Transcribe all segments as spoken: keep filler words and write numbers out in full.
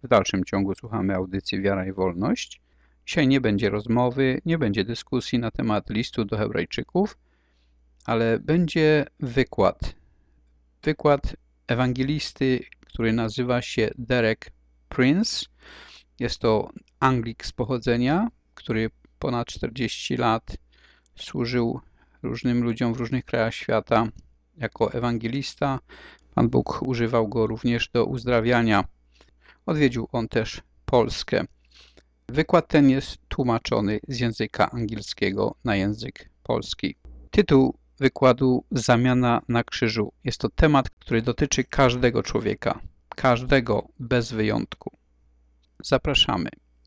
W dalszym ciągu słuchamy audycji Wiara i Wolność. Dzisiaj nie będzie rozmowy, nie będzie dyskusji na temat listu do Hebrajczyków, ale będzie wykład. Wykład ewangelisty, który nazywa się Derek Prince. Jest to Anglik z pochodzenia, który ponad czterdzieści lat służył różnym ludziom w różnych krajach świata jako ewangelista. Pan Bóg używał go również do uzdrawiania. Odwiedził on też Polskę. Wykład ten jest tłumaczony z języka angielskiego na język polski. Tytuł wykładu Zamiana na krzyżu. Jest to temat, który dotyczy każdego człowieka. Każdego bez wyjątku. Zapraszamy.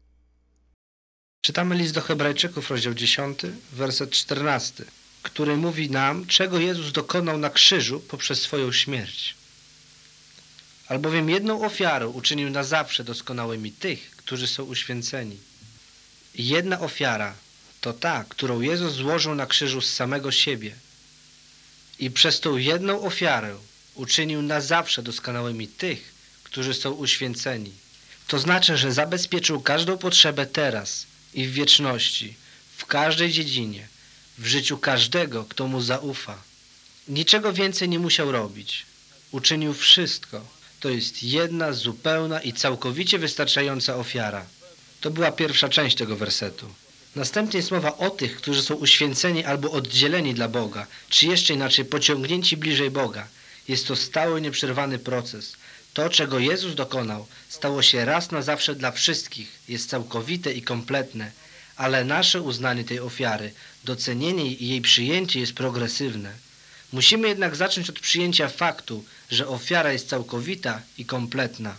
Czytamy list do Hebrajczyków, rozdział dziesiąty, werset czternasty, który mówi nam, czego Jezus dokonał na krzyżu poprzez swoją śmierć. Albowiem jedną ofiarą uczynił na zawsze doskonałymi tych, którzy są uświęceni. I jedna ofiara to ta, którą Jezus złożył na krzyżu z samego siebie. I przez tą jedną ofiarę uczynił na zawsze doskonałymi tych, którzy są uświęceni. To znaczy, że zabezpieczył każdą potrzebę teraz i w wieczności, w każdej dziedzinie, w życiu każdego, kto mu zaufa. Niczego więcej nie musiał robić. Uczynił wszystko. To jest jedna, zupełna i całkowicie wystarczająca ofiara. To była pierwsza część tego wersetu. Następnie jest mowa o tych, którzy są uświęceni albo oddzieleni dla Boga, czy jeszcze inaczej pociągnięci bliżej Boga. Jest to stały, nieprzerwany proces. To, czego Jezus dokonał, stało się raz na zawsze dla wszystkich, jest całkowite i kompletne, ale nasze uznanie tej ofiary, docenienie i jej przyjęcie jest progresywne. Musimy jednak zacząć od przyjęcia faktu, że ofiara jest całkowita i kompletna.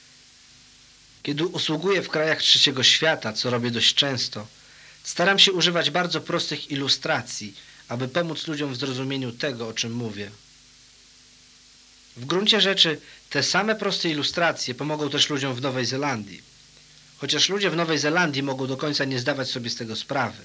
Kiedy usługuję w krajach trzeciego świata, co robię dość często, staram się używać bardzo prostych ilustracji, aby pomóc ludziom w zrozumieniu tego, o czym mówię. W gruncie rzeczy te same proste ilustracje pomogą też ludziom w Nowej Zelandii. Chociaż ludzie w Nowej Zelandii mogą do końca nie zdawać sobie z tego sprawy.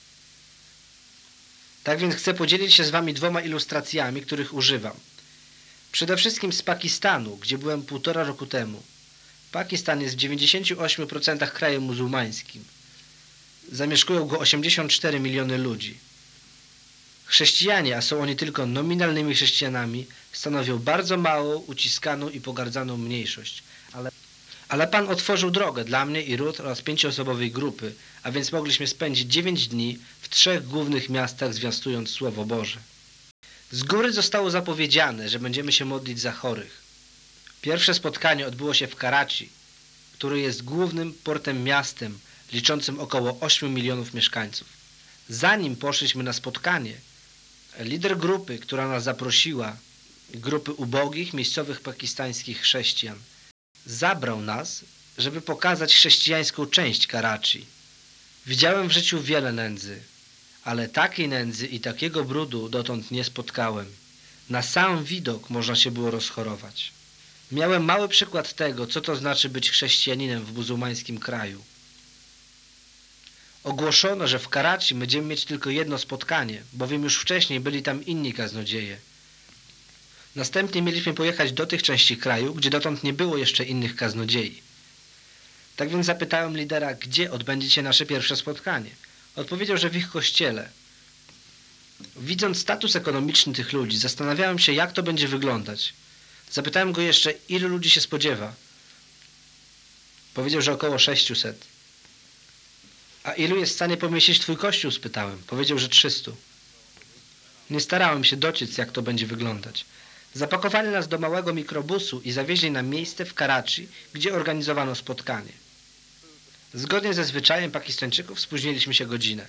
Tak więc chcę podzielić się z wami dwoma ilustracjami, których używam. Przede wszystkim z Pakistanu, gdzie byłem półtora roku temu. Pakistan jest w dziewięćdziesięciu ośmiu procentach krajem muzułmańskim. Zamieszkują go osiemdziesiąt cztery miliony ludzi. Chrześcijanie, a są oni tylko nominalnymi chrześcijanami, stanowią bardzo małą, uciskaną i pogardzaną mniejszość. Ale, ale Pan otworzył drogę dla mnie i Ruth oraz pięcioosobowej grupy, a więc mogliśmy spędzić dziewięć dni w trzech głównych miastach, zwiastując Słowo Boże. Z góry zostało zapowiedziane, że będziemy się modlić za chorych. Pierwsze spotkanie odbyło się w Karachi, który jest głównym portem miastem, liczącym około ośmiu milionów mieszkańców. Zanim poszliśmy na spotkanie, lider grupy, która nas zaprosiła, grupy ubogich, miejscowych pakistańskich chrześcijan, zabrał nas, żeby pokazać chrześcijańską część Karachi. Widziałem w życiu wiele nędzy, ale takiej nędzy i takiego brudu dotąd nie spotkałem. Na sam widok można się było rozchorować. Miałem mały przykład tego, co to znaczy być chrześcijaninem w muzułmańskim kraju. Ogłoszono, że w Karachi będziemy mieć tylko jedno spotkanie, bowiem już wcześniej byli tam inni kaznodzieje. Następnie mieliśmy pojechać do tych części kraju, gdzie dotąd nie było jeszcze innych kaznodziei. Tak więc zapytałem lidera, gdzie odbędzie się nasze pierwsze spotkanie. Odpowiedział, że w ich kościele. Widząc status ekonomiczny tych ludzi, zastanawiałem się, jak to będzie wyglądać. Zapytałem go jeszcze, ilu ludzi się spodziewa. Powiedział, że około sześciuset. A ilu jest w stanie pomieścić twój kościół? Spytałem. Powiedział, że trzystu. Nie starałem się dociec, jak to będzie wyglądać. Zapakowali nas do małego mikrobusu i zawieźli na miejsce w Karachi, gdzie organizowano spotkanie. Zgodnie ze zwyczajem Pakistańczyków spóźniliśmy się godzinę.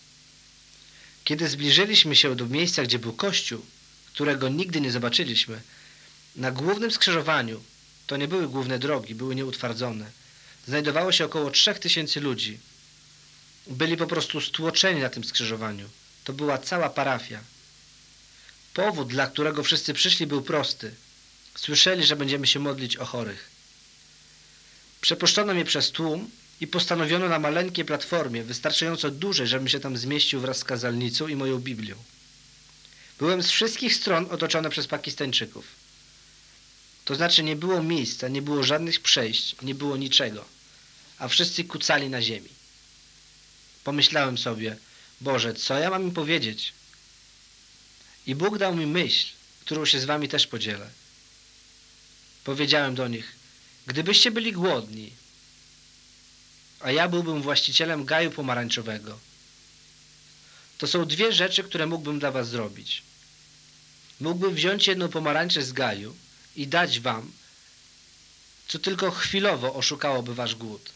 Kiedy zbliżyliśmy się do miejsca, gdzie był kościół, którego nigdy nie zobaczyliśmy, na głównym skrzyżowaniu, to nie były główne drogi, były nieutwardzone, znajdowało się około trzech tysięcy ludzi. Byli po prostu stłoczeni na tym skrzyżowaniu. To była cała parafia. Powód, dla którego wszyscy przyszli, był prosty. Słyszeli, że będziemy się modlić o chorych. Przepuszczono mnie przez tłum i postanowiono na maleńkiej platformie, wystarczająco dużej, żebym się tam zmieścił wraz z kazalnicą i moją Biblią. Byłem z wszystkich stron otoczony przez Pakistańczyków. To To znaczy nie było miejsca, nie było żadnych przejść, nie było niczego, a wszyscy kucali na ziemi. Pomyślałem sobie, Boże, co ja mam im powiedzieć? I Bóg dał mi myśl, którą się z wami też podzielę. Powiedziałem do nich, gdybyście byli głodni, a ja byłbym właścicielem gaju pomarańczowego, to są dwie rzeczy, które mógłbym dla was zrobić. Mógłbym wziąć jedną pomarańczę z gaju i dać wam, co tylko chwilowo oszukałoby wasz głód.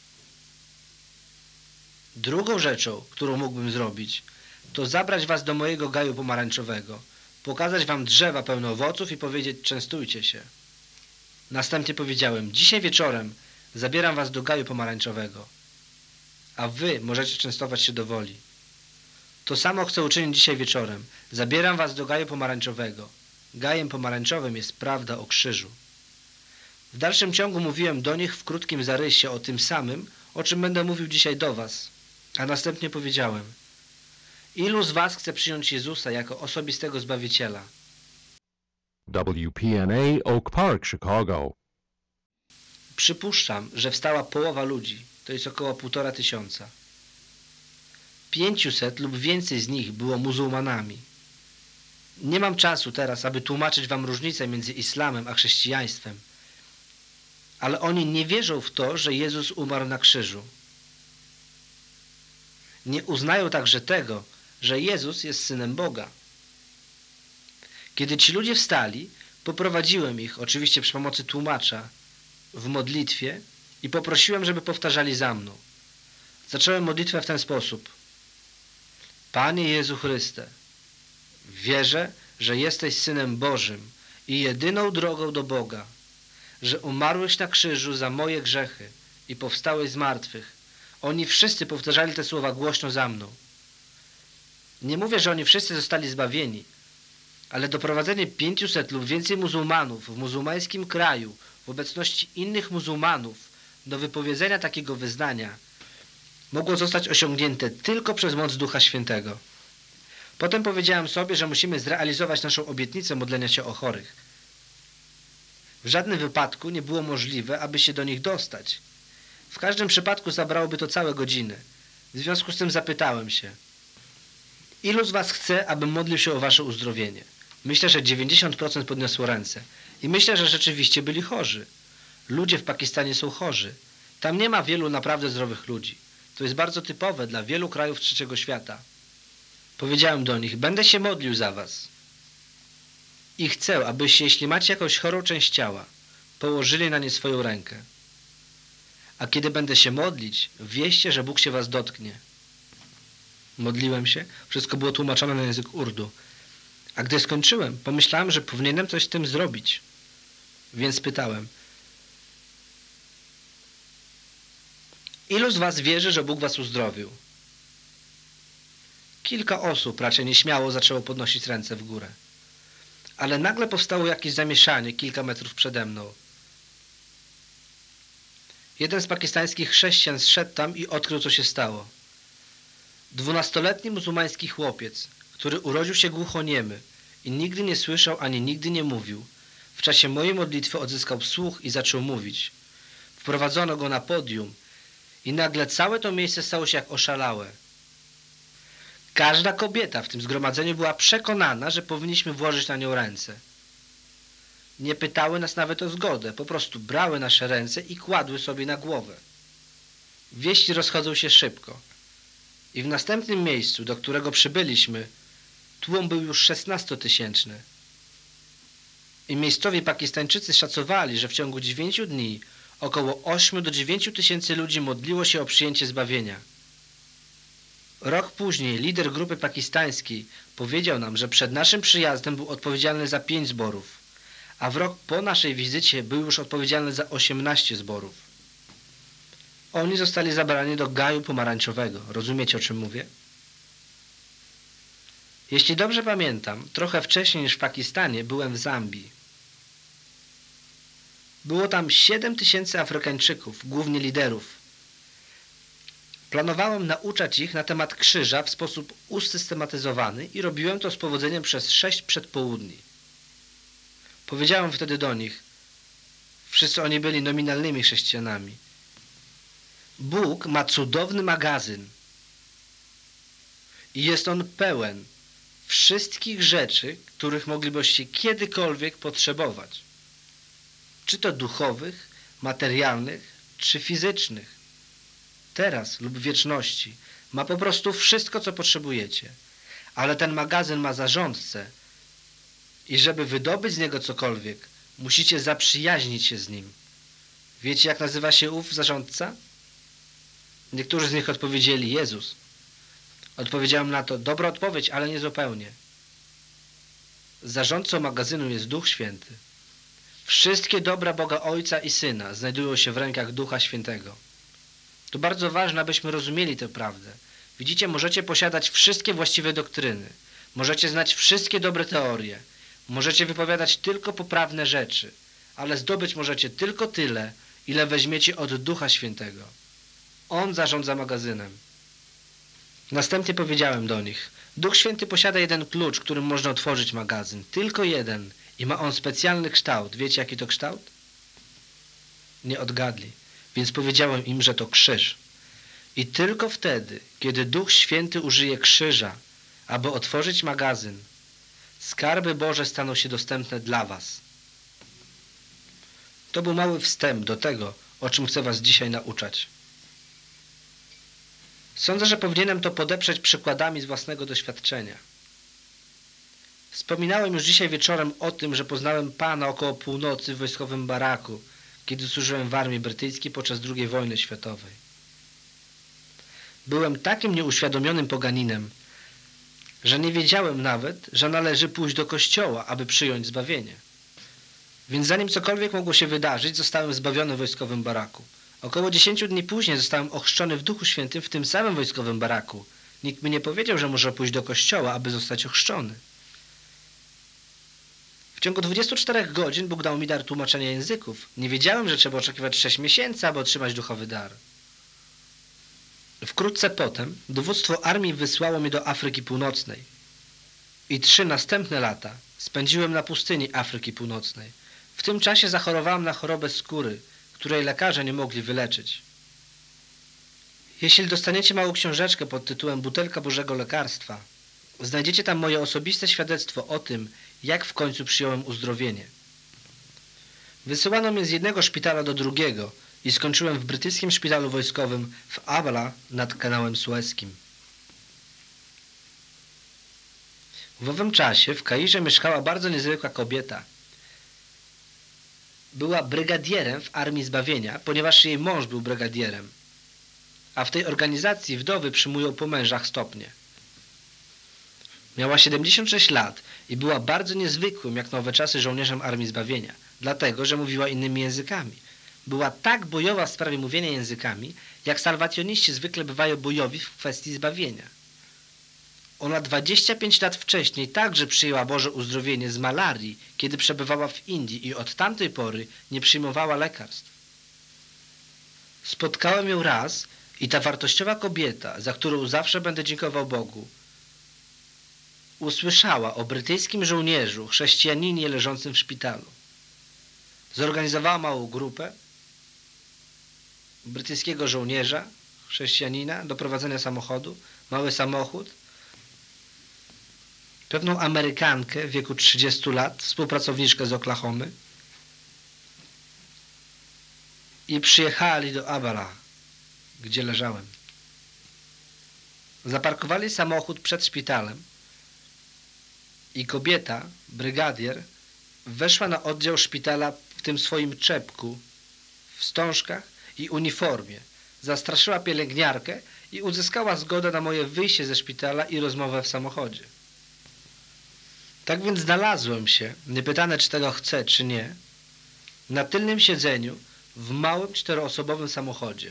Drugą rzeczą, którą mógłbym zrobić, to zabrać was do mojego gaju pomarańczowego, pokazać wam drzewa pełne owoców i powiedzieć, częstujcie się. Następnie powiedziałem, dzisiaj wieczorem zabieram was do gaju pomarańczowego, a wy możecie częstować się do woli. To samo chcę uczynić dzisiaj wieczorem. Zabieram was do gaju pomarańczowego. Gajem pomarańczowym jest prawda o krzyżu. W dalszym ciągu mówiłem do nich w krótkim zarysie o tym samym, o czym będę mówił dzisiaj do was. A następnie powiedziałem, ilu z was chce przyjąć Jezusa jako osobistego Zbawiciela? W P N A Oak Park, Chicago. Przypuszczam, że wstała połowa ludzi, to jest około półtora tysiąca. Pięciuset lub więcej z nich było muzułmanami. Nie mam czasu teraz, aby tłumaczyć wam różnicę między islamem a chrześcijaństwem, ale oni nie wierzą w to, że Jezus umarł na krzyżu. Nie uznają także tego, że Jezus jest Synem Boga. Kiedy ci ludzie wstali, poprowadziłem ich, oczywiście przy pomocy tłumacza, w modlitwie i poprosiłem, żeby powtarzali za mną. Zacząłem modlitwę w ten sposób. Panie Jezu Chryste, wierzę, że jesteś Synem Bożym i jedyną drogą do Boga, że umarłeś na krzyżu za moje grzechy i powstałeś z martwych. Oni wszyscy powtarzali te słowa głośno za mną. Nie mówię, że oni wszyscy zostali zbawieni, ale doprowadzenie pięciuset lub więcej muzułmanów w muzułmańskim kraju w obecności innych muzułmanów do wypowiedzenia takiego wyznania mogło zostać osiągnięte tylko przez moc Ducha Świętego. Potem powiedziałem sobie, że musimy zrealizować naszą obietnicę modlenia się o chorych. W żadnym wypadku nie było możliwe, aby się do nich dostać. W każdym przypadku zabrałoby to całe godziny. W związku z tym zapytałem się, ilu z was chce, abym modlił się o wasze uzdrowienie? Myślę, że dziewięćdziesiąt procent podniosło ręce. I myślę, że rzeczywiście byli chorzy. Ludzie w Pakistanie są chorzy. Tam nie ma wielu naprawdę zdrowych ludzi. To jest bardzo typowe dla wielu krajów trzeciego świata. Powiedziałem do nich, będę się modlił za was. I chcę, abyście, jeśli macie jakąś chorą część ciała, położyli na nie swoją rękę. A kiedy będę się modlić, wieście, że Bóg się was dotknie. Modliłem się, wszystko było tłumaczone na język urdu. A gdy skończyłem, pomyślałem, że powinienem coś z tym zrobić. Więc pytałem, ilu z was wierzy, że Bóg was uzdrowił? Kilka osób raczej nieśmiało zaczęło podnosić ręce w górę. Ale nagle powstało jakieś zamieszanie kilka metrów przede mną. Jeden z pakistańskich chrześcijan zszedł tam i odkrył, co się stało. Dwunastoletni muzułmański chłopiec, który urodził się głuchoniemy i nigdy nie słyszał ani nigdy nie mówił, w czasie mojej modlitwy odzyskał słuch i zaczął mówić. Wprowadzono go na podium i nagle całe to miejsce stało się jak oszalałe. Każda kobieta w tym zgromadzeniu była przekonana, że powinniśmy włożyć na nią ręce. Nie pytały nas nawet o zgodę, po prostu brały nasze ręce i kładły sobie na głowę. Wieści rozchodzą się szybko. I w następnym miejscu, do którego przybyliśmy, tłum był już szesnastotysięczny. I miejscowi Pakistańczycy szacowali, że w ciągu dziewięciu dni około ośmiu do dziewięciu tysięcy ludzi modliło się o przyjęcie zbawienia. Rok później lider grupy pakistańskiej powiedział nam, że przed naszym przyjazdem był odpowiedzialny za pięć zborów, a w rok po naszej wizycie był już odpowiedzialny za osiemnaście zborów. Oni zostali zabrani do gaju pomarańczowego. Rozumiecie, o czym mówię? Jeśli dobrze pamiętam, trochę wcześniej niż w Pakistanie byłem w Zambii. Było tam siedem tysięcy Afrykańczyków, głównie liderów. Planowałem nauczać ich na temat krzyża w sposób usystematyzowany i robiłem to z powodzeniem przez sześć przedpołudni. Powiedziałem wtedy do nich, Wszyscy oni byli nominalnymi chrześcijanami. Bóg ma cudowny magazyn i jest on pełen wszystkich rzeczy, których moglibyście kiedykolwiek potrzebować. Czy to duchowych, materialnych, czy fizycznych. Teraz lub w wieczności ma po prostu wszystko, co potrzebujecie. Ale ten magazyn ma zarządcę i żeby wydobyć z niego cokolwiek, musicie zaprzyjaźnić się z nim. Wiecie, jak nazywa się ów zarządca? Niektórzy z nich odpowiedzieli Jezus. Odpowiedziałem na to, dobra odpowiedź, ale nie zupełnie. Zarządcą magazynu jest Duch Święty. Wszystkie dobra Boga Ojca i Syna znajdują się w rękach Ducha Świętego. To bardzo ważne, abyśmy rozumieli tę prawdę. Widzicie, możecie posiadać wszystkie właściwe doktryny. Możecie znać wszystkie dobre teorie. Możecie wypowiadać tylko poprawne rzeczy. Ale zdobyć możecie tylko tyle, ile weźmiecie od Ducha Świętego. On zarządza magazynem. Następnie powiedziałem do nich, Duch Święty posiada jeden klucz, którym można otworzyć magazyn. Tylko jeden. I ma on specjalny kształt. Wiecie, jaki to kształt? Nie odgadli. Więc powiedziałem im, że to krzyż. I tylko wtedy, kiedy Duch Święty użyje krzyża, aby otworzyć magazyn, skarby Boże staną się dostępne dla was. To był mały wstęp do tego, o czym chcę was dzisiaj nauczać. Sądzę, że powinienem to podeprzeć przykładami z własnego doświadczenia. Wspominałem już dzisiaj wieczorem o tym, że poznałem Pana około północy w wojskowym baraku, kiedy służyłem w armii brytyjskiej podczas drugiej wojny światowej. Byłem takim nieuświadomionym poganinem, że nie wiedziałem nawet, że należy pójść do kościoła, aby przyjąć zbawienie. Więc zanim cokolwiek mogło się wydarzyć, zostałem zbawiony w wojskowym baraku. Około dziesięciu dni później zostałem ochrzczony w Duchu Świętym w tym samym wojskowym baraku. Nikt mi nie powiedział, że muszę pójść do kościoła, aby zostać ochrzczony. W ciągu dwudziestu czterech godzin Bóg dał mi dar tłumaczenia języków. Nie wiedziałem, że trzeba oczekiwać sześć miesięcy, aby otrzymać duchowy dar. Wkrótce potem dowództwo armii wysłało mnie do Afryki Północnej. I trzy następne lata spędziłem na pustyni Afryki Północnej. W tym czasie zachorowałem na chorobę skóry, której lekarze nie mogli wyleczyć. Jeśli dostaniecie małą książeczkę pod tytułem Butelka Bożego Lekarstwa, znajdziecie tam moje osobiste świadectwo o tym, jak w końcu przyjąłem uzdrowienie. Wysyłano mnie z jednego szpitala do drugiego i skończyłem w brytyjskim szpitalu wojskowym w Abala nad kanałem Sueskim. W owym czasie w Kairze mieszkała bardzo niezwykła kobieta. Była brygadierem w Armii Zbawienia, ponieważ jej mąż był brygadierem. A w tej organizacji wdowy przyjmują po mężach stopnie. Miała siedemdziesiąt sześć lat i była bardzo niezwykłym, jak na owe czasy, żołnierzem Armii Zbawienia, dlatego, że mówiła innymi językami. Była tak bojowa w sprawie mówienia językami, jak salwacjoniści zwykle bywają bojowi w kwestii zbawienia. Ona dwadzieścia pięć lat wcześniej także przyjęła Boże uzdrowienie z malarii, kiedy przebywała w Indii i od tamtej pory nie przyjmowała lekarstw. Spotkałem ją raz i ta wartościowa kobieta, za którą zawsze będę dziękował Bogu, usłyszała o brytyjskim żołnierzu, chrześcijaninie leżącym w szpitalu. Zorganizowała małą grupę brytyjskiego żołnierza, chrześcijanina, do prowadzenia samochodu, mały samochód, pewną Amerykankę w wieku trzydziestu lat, współpracowniczkę z Oklahomy i przyjechali do Abala, gdzie leżałem. Zaparkowali samochód przed szpitalem i kobieta, brygadier, weszła na oddział szpitala w tym swoim czepku, wstążkach i uniformie. Zastraszyła pielęgniarkę i uzyskała zgodę na moje wyjście ze szpitala i rozmowę w samochodzie. Tak więc znalazłem się, niepytane czy tego chcę, czy nie, na tylnym siedzeniu w małym czteroosobowym samochodzie.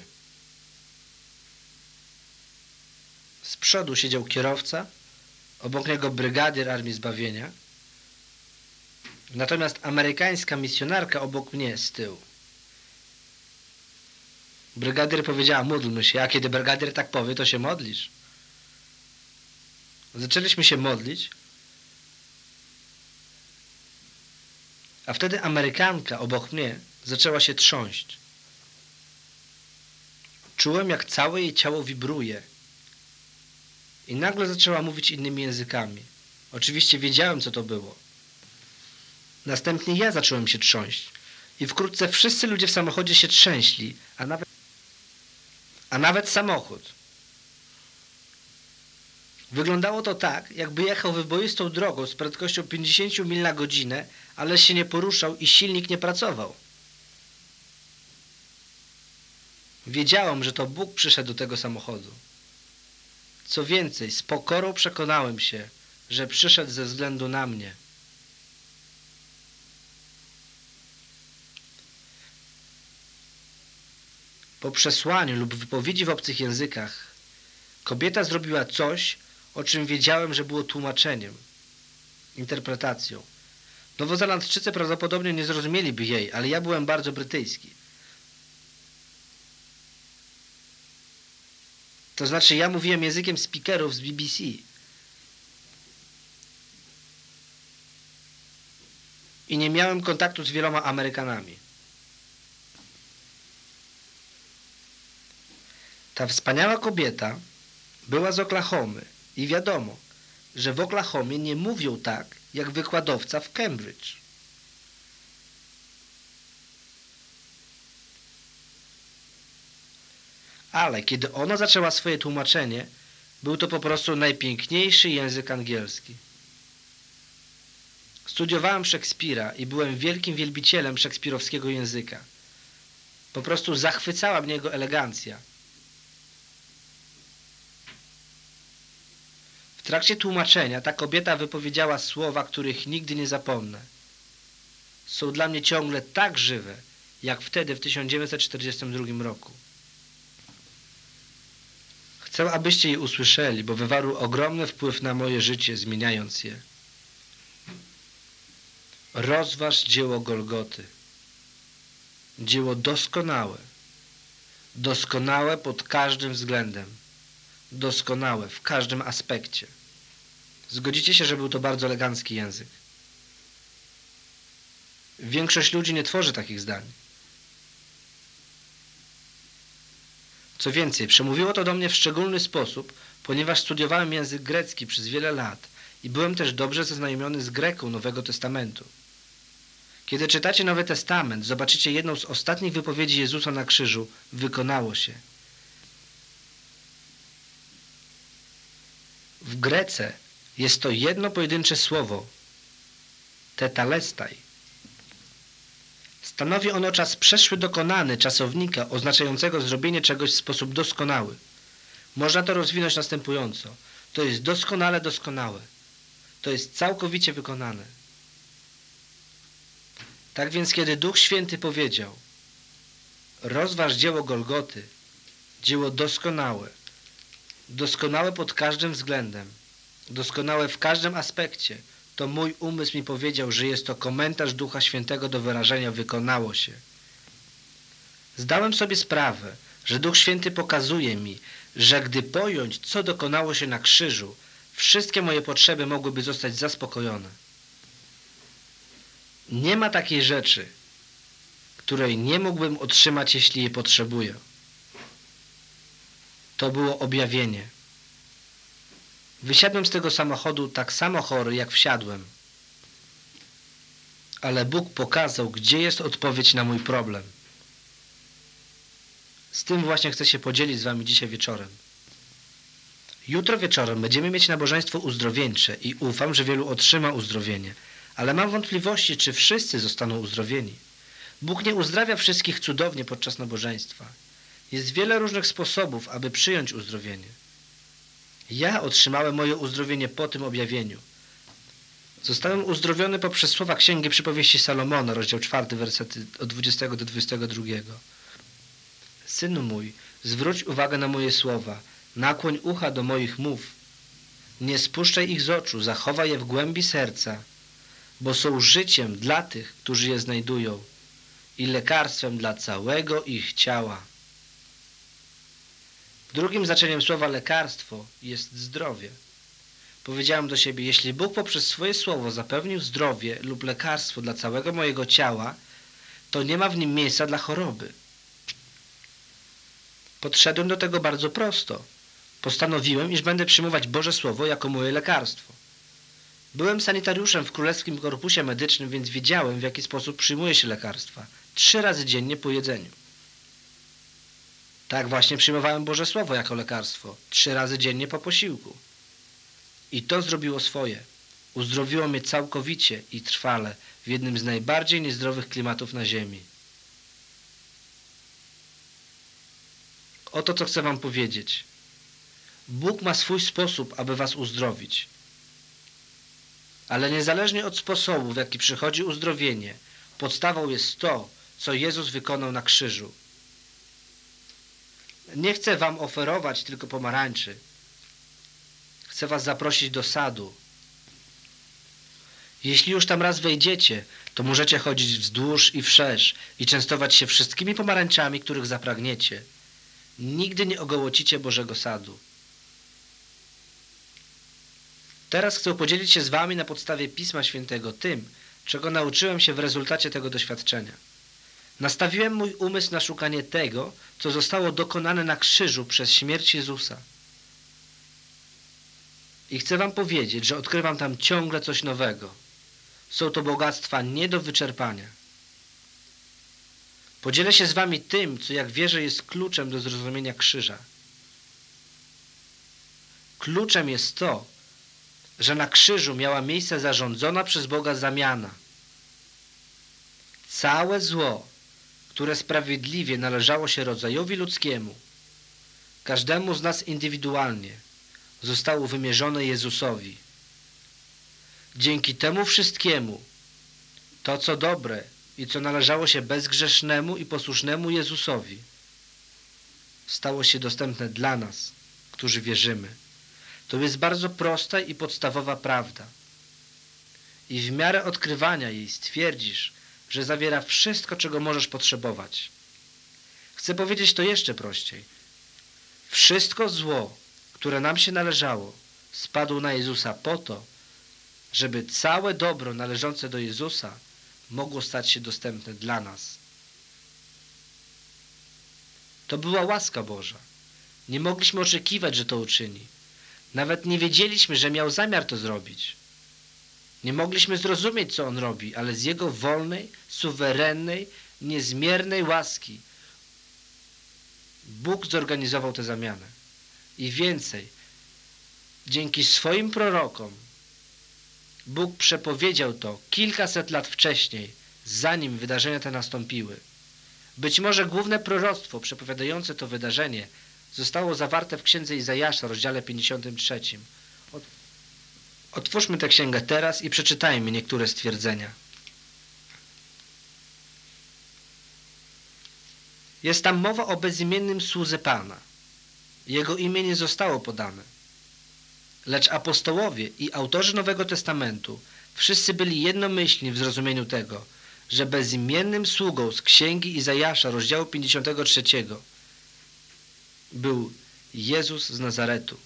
Z przodu siedział kierowca, obok niego brygadier Armii Zbawienia, natomiast amerykańska misjonarka obok mnie z tyłu. Brygadier powiedziała, módlmy się, a kiedy brygadier tak powie, to się modlisz. Zaczęliśmy się modlić, a wtedy Amerykanka obok mnie zaczęła się trząść. Czułem, jak całe jej ciało wibruje. I nagle zaczęła mówić innymi językami. Oczywiście wiedziałem, co to było. Następnie ja zacząłem się trząść. I wkrótce wszyscy ludzie w samochodzie się trzęśli, a nawet, a nawet samochód. Wyglądało to tak, jakby jechał wyboistą drogą z prędkością pięćdziesiąt mil na godzinę, ale się nie poruszał i silnik nie pracował. Wiedziałem, że to Bóg przyszedł do tego samochodu. Co więcej, z pokorą przekonałem się, że przyszedł ze względu na mnie. Po przesłaniu lub wypowiedzi w obcych językach kobieta zrobiła coś, o czym wiedziałem, że było tłumaczeniem, interpretacją. Nowozelandczycy prawdopodobnie nie zrozumieliby jej, ale ja byłem bardzo brytyjski. To znaczy, ja mówiłem językiem speakerów z B B C. I nie miałem kontaktu z wieloma Amerykanami. Ta wspaniała kobieta była z Oklahomy i wiadomo, że w Oklahomie nie mówią tak, jak wykładowca w Cambridge. Ale kiedy ona zaczęła swoje tłumaczenie, był to po prostu najpiękniejszy język angielski. Studiowałem Szekspira i byłem wielkim wielbicielem szekspirowskiego języka. Po prostu zachwycała mnie jego elegancja. W trakcie tłumaczenia ta kobieta wypowiedziała słowa, których nigdy nie zapomnę. Są dla mnie ciągle tak żywe, jak wtedy w tysiąc dziewięćset czterdziestym drugim roku. Chcę, abyście je usłyszeli, bo wywarły ogromny wpływ na moje życie, zmieniając je. Rozważ dzieło Golgoty. Dzieło doskonałe. Doskonałe pod każdym względem. Doskonałe w każdym aspekcie. Zgodzicie się, że był to bardzo elegancki język. Większość ludzi nie tworzy takich zdań. Co więcej, przemówiło to do mnie w szczególny sposób, ponieważ studiowałem język grecki przez wiele lat i byłem też dobrze zaznajomiony z Greką Nowego Testamentu. Kiedy czytacie Nowy Testament, zobaczycie jedną z ostatnich wypowiedzi Jezusa na krzyżu. Wykonało się. W Grece jest to jedno pojedyncze słowo. Tetelestai. Stanowi ono czas przeszły dokonany czasownika oznaczającego zrobienie czegoś w sposób doskonały. Można to rozwinąć następująco. To jest doskonale doskonałe. To jest całkowicie wykonane. Tak więc, kiedy Duch Święty powiedział: rozważ dzieło Golgoty, dzieło doskonałe, doskonałe pod każdym względem, doskonałe w każdym aspekcie, to mój umysł mi powiedział, że jest to komentarz Ducha Świętego do wyrażenia wykonało się. Zdałem sobie sprawę, że Duch Święty pokazuje mi, że gdy pojąć, co dokonało się na krzyżu, wszystkie moje potrzeby mogłyby zostać zaspokojone. Nie ma takiej rzeczy, której nie mógłbym otrzymać, jeśli jej potrzebuję. To było objawienie. Wysiadłem z tego samochodu tak samo chory, jak wsiadłem. Ale Bóg pokazał, gdzie jest odpowiedź na mój problem. Z tym właśnie chcę się podzielić z wami dzisiaj wieczorem. Jutro wieczorem będziemy mieć nabożeństwo uzdrowieńcze i ufam, że wielu otrzyma uzdrowienie. Ale mam wątpliwości, czy wszyscy zostaną uzdrowieni. Bóg nie uzdrawia wszystkich cudownie podczas nabożeństwa. Jest wiele różnych sposobów, aby przyjąć uzdrowienie. Ja otrzymałem moje uzdrowienie po tym objawieniu. Zostałem uzdrowiony poprzez słowa Księgi Przypowieści Salomona, rozdział czwarty, wersety od dwudziestego do dwudziestego drugiego. Synu mój, zwróć uwagę na moje słowa, nakłoń ucha do moich mów. Nie spuszczaj ich z oczu, zachowaj je w głębi serca, bo są życiem dla tych, którzy je znajdują i lekarstwem dla całego ich ciała. Drugim znaczeniem słowa lekarstwo jest zdrowie. Powiedziałem do siebie, jeśli Bóg poprzez swoje słowo zapewnił zdrowie lub lekarstwo dla całego mojego ciała, to nie ma w nim miejsca dla choroby. Podszedłem do tego bardzo prosto. Postanowiłem, iż będę przyjmować Boże Słowo jako moje lekarstwo. Byłem sanitariuszem w Królewskim Korpusie Medycznym, więc wiedziałem, w jaki sposób przyjmuje się lekarstwa. Trzy razy dziennie po jedzeniu. Tak właśnie przyjmowałem Boże Słowo jako lekarstwo. Trzy razy dziennie po posiłku. I to zrobiło swoje. Uzdrowiło mnie całkowicie i trwale w jednym z najbardziej niezdrowych klimatów na ziemi. Oto co chcę wam powiedzieć. Bóg ma swój sposób, aby was uzdrowić. Ale niezależnie od sposobu, w jaki przychodzi uzdrowienie, podstawą jest to, co Jezus wykonał na krzyżu. Nie chcę wam oferować tylko pomarańczy. Chcę was zaprosić do sadu. Jeśli już tam raz wejdziecie, to możecie chodzić wzdłuż i wszerz i częstować się wszystkimi pomarańczami, których zapragniecie. Nigdy nie ogołocicie Bożego Sadu. Teraz chcę podzielić się z wami na podstawie Pisma Świętego tym, czego nauczyłem się w rezultacie tego doświadczenia. Nastawiłem mój umysł na szukanie tego, co zostało dokonane na krzyżu przez śmierć Jezusa. I chcę wam powiedzieć, że odkrywam tam ciągle coś nowego. Są to bogactwa nie do wyczerpania. Podzielę się z wami tym, co jak wierzę jest kluczem do zrozumienia krzyża. Kluczem jest to, że na krzyżu miała miejsce zarządzona przez Boga zamiana. Całe zło, które sprawiedliwie należało się rodzajowi ludzkiemu, każdemu z nas indywidualnie, zostało wymierzone Jezusowi. Dzięki temu wszystkiemu, to co dobre i co należało się bezgrzesznemu i posłusznemu Jezusowi, stało się dostępne dla nas, którzy wierzymy. To jest bardzo prosta i podstawowa prawda. I w miarę odkrywania jej stwierdzisz, że zawiera wszystko, czego możesz potrzebować. Chcę powiedzieć to jeszcze prościej. Wszystko zło, które nam się należało, spadło na Jezusa po to, żeby całe dobro należące do Jezusa mogło stać się dostępne dla nas. To była łaska Boża. Nie mogliśmy oczekiwać, że to uczyni. Nawet nie wiedzieliśmy, że miał zamiar to zrobić. Nie mogliśmy zrozumieć, co On robi, ale z Jego wolnej, suwerennej, niezmiernej łaski Bóg zorganizował tę zamianę. I więcej, dzięki swoim prorokom Bóg przepowiedział to kilkaset lat wcześniej, zanim wydarzenia te nastąpiły. Być może główne proroctwo przepowiadające to wydarzenie zostało zawarte w księdze Izajasza, rozdziale pięćdziesiątym trzecim. Otwórzmy tę księgę teraz i przeczytajmy niektóre stwierdzenia. Jest tam mowa o bezimiennym słudze Pana. Jego imię nie zostało podane. Lecz apostołowie i autorzy Nowego Testamentu wszyscy byli jednomyślni w zrozumieniu tego, że bezimiennym sługą z księgi Izajasza, rozdziału pięćdziesiątego trzeciego był Jezus z Nazaretu.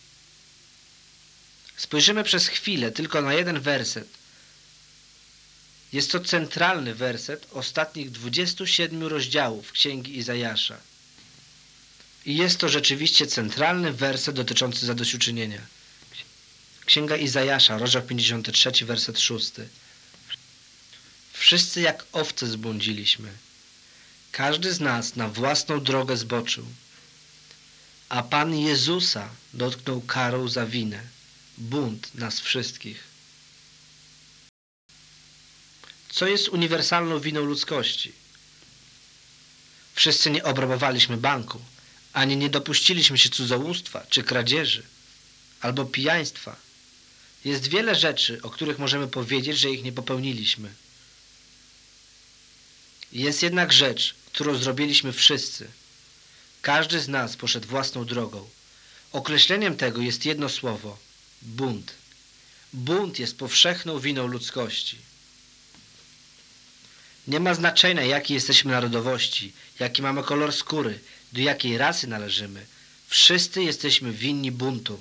Spojrzymy przez chwilę tylko na jeden werset. Jest to centralny werset ostatnich dwudziestu siedmiu rozdziałów księgi Izajasza. I jest to rzeczywiście centralny werset dotyczący zadośćuczynienia. Księga Izajasza, rozdział pięćdziesiąty trzeci, werset szósty. Wszyscy jak owce zbłądziliśmy. Każdy z nas na własną drogę zboczył. A Pan Jezusa dotknął karą za winę, bunt nas wszystkich. Co jest uniwersalną winą ludzkości? Wszyscy nie obrabowaliśmy banku, ani nie dopuściliśmy się cudzołóstwa, czy kradzieży, albo pijaństwa. Jest wiele rzeczy, o których możemy powiedzieć, że ich nie popełniliśmy. Jest jednak rzecz, którą zrobiliśmy wszyscy. Każdy z nas poszedł własną drogą. Określeniem tego jest jedno słowo – bunt. Bunt jest powszechną winą ludzkości. Nie ma znaczenia, jakiej jesteśmy narodowości, jaki mamy kolor skóry, do jakiej rasy należymy. Wszyscy jesteśmy winni buntu.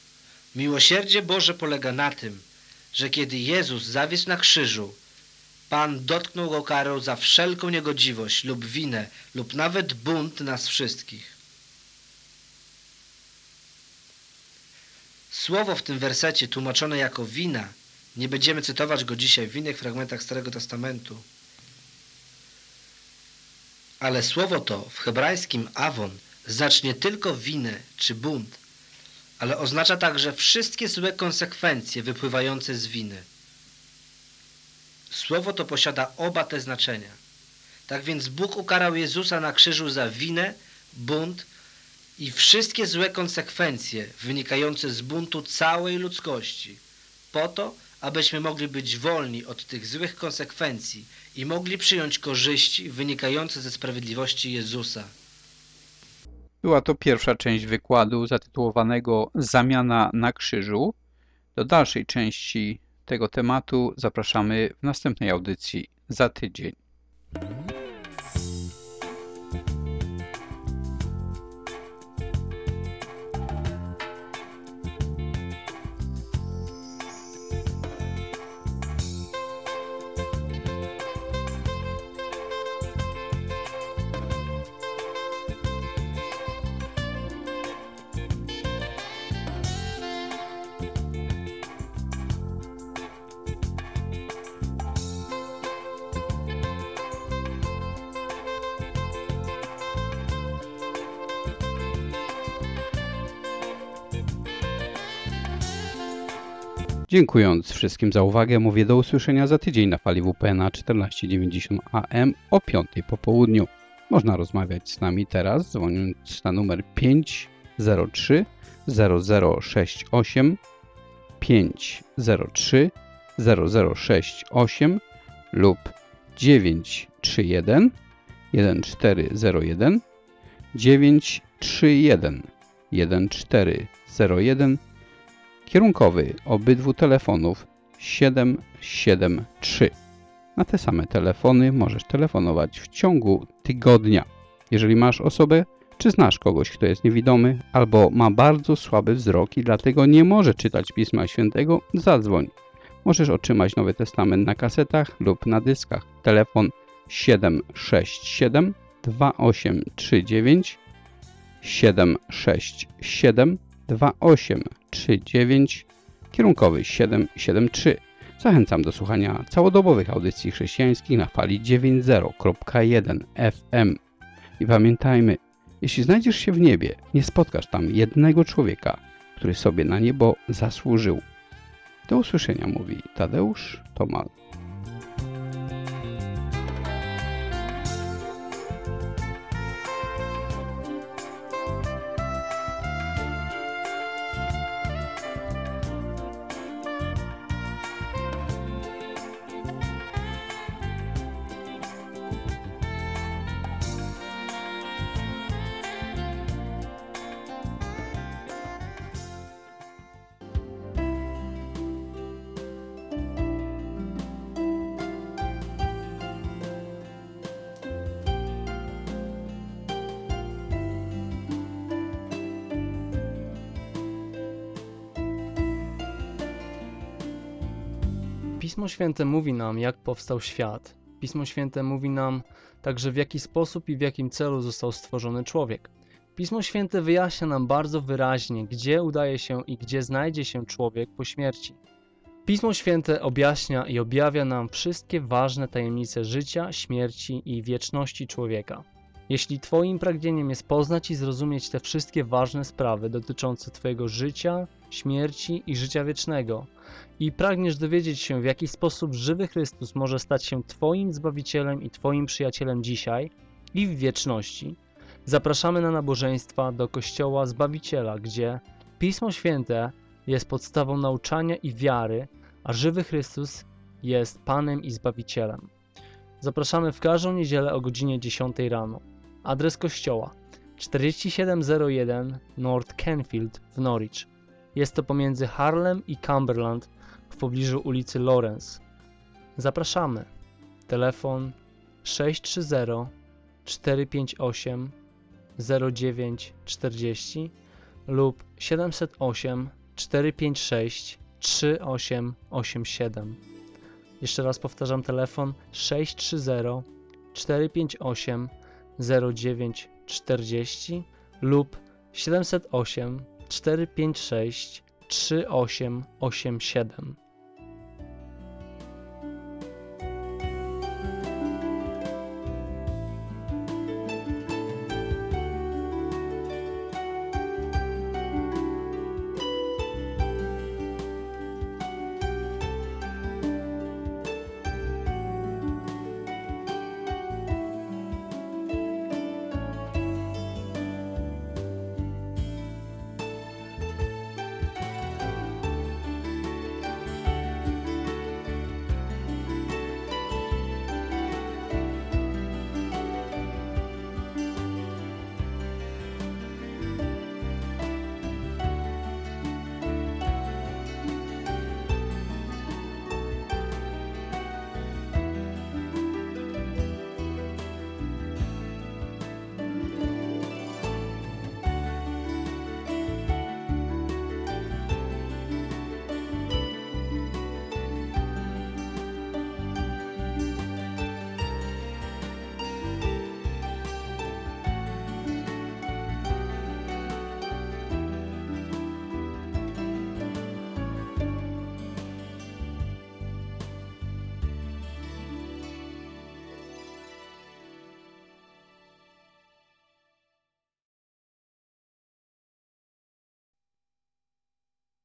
Miłosierdzie Boże polega na tym, że kiedy Jezus zawisł na krzyżu, Pan dotknął go karą za wszelką niegodziwość lub winę lub nawet bunt nas wszystkich. Słowo w tym wersecie tłumaczone jako wina, nie będziemy cytować go dzisiaj w innych fragmentach Starego Testamentu, ale słowo to w hebrajskim awon znaczy nie tylko winę czy bunt, ale oznacza także wszystkie złe konsekwencje wypływające z winy. Słowo to posiada oba te znaczenia. Tak więc Bóg ukarał Jezusa na krzyżu za winę, bunt i wszystkie złe konsekwencje wynikające z buntu całej ludzkości, po to, abyśmy mogli być wolni od tych złych konsekwencji i mogli przyjąć korzyści wynikające ze sprawiedliwości Jezusa. Była to pierwsza część wykładu zatytułowanego Zamiana na krzyżu. Do dalszej części tego tematu zapraszamy w następnej audycji za tydzień. Dziękując wszystkim za uwagę, mówię do usłyszenia za tydzień na fali W P N czternaście dziewięćdziesiąt A M o piątej po południu. Można rozmawiać z nami teraz, dzwoniąc na numer pięć zero trzy zero zero sześć osiem, pięć zero trzy zero zero sześć osiem lub dziewięć trzy jeden jeden cztery zero jeden, dziewięć trzy jeden jeden cztery zero jeden, kierunkowy obydwu telefonów siedem siedem trzy. Na te same telefony możesz telefonować w ciągu tygodnia. Jeżeli masz osobę, czy znasz kogoś, kto jest niewidomy, albo ma bardzo słaby wzrok i dlatego nie może czytać Pisma Świętego, zadzwoń. Możesz otrzymać Nowy Testament na kasetach lub na dyskach. Telefon siedem sześć siedem dwa osiem trzy dziewięć, siedem sześć siedem dwa osiem trzy dziewięć, kierunkowy siedem siedem trzy. Zachęcam do słuchania całodobowych audycji chrześcijańskich na fali dziewięćdziesiąt przecinek jeden F M. I pamiętajmy, jeśli znajdziesz się w niebie, nie spotkasz tam jednego człowieka, który sobie na niebo zasłużył. Do usłyszenia, mówi Tadeusz Tomal. Pismo Święte mówi nam, jak powstał świat. Pismo Święte mówi nam także, w jaki sposób i w jakim celu został stworzony człowiek. Pismo Święte wyjaśnia nam bardzo wyraźnie, gdzie udaje się i gdzie znajdzie się człowiek po śmierci. Pismo Święte objaśnia i objawia nam wszystkie ważne tajemnice życia, śmierci i wieczności człowieka. Jeśli Twoim pragnieniem jest poznać i zrozumieć te wszystkie ważne sprawy dotyczące Twojego życia, śmierci i życia wiecznego i pragniesz dowiedzieć się, w jaki sposób żywy Chrystus może stać się Twoim Zbawicielem i Twoim przyjacielem dzisiaj i w wieczności, zapraszamy na nabożeństwa do Kościoła Zbawiciela, gdzie Pismo Święte jest podstawą nauczania i wiary, a żywy Chrystus jest Panem i Zbawicielem. Zapraszamy w każdą niedzielę o godzinie dziesiątej rano. Adres kościoła czterdzieści siedem zero jeden North Canfield w Norwich. Jest to pomiędzy Harlem i Cumberland w pobliżu ulicy Lawrence. Zapraszamy. Telefon sześć trzy zero cztery pięć osiem zero dziewięć czterdzieści lub siedem zero osiem cztery pięć sześć trzy osiem osiem siedem. Jeszcze raz powtarzam telefon sześć trzy zero cztery pięć osiem zero dziewięć czterdzieści lub siedem zero osiem cztery pięć sześć trzy osiem osiem siedem.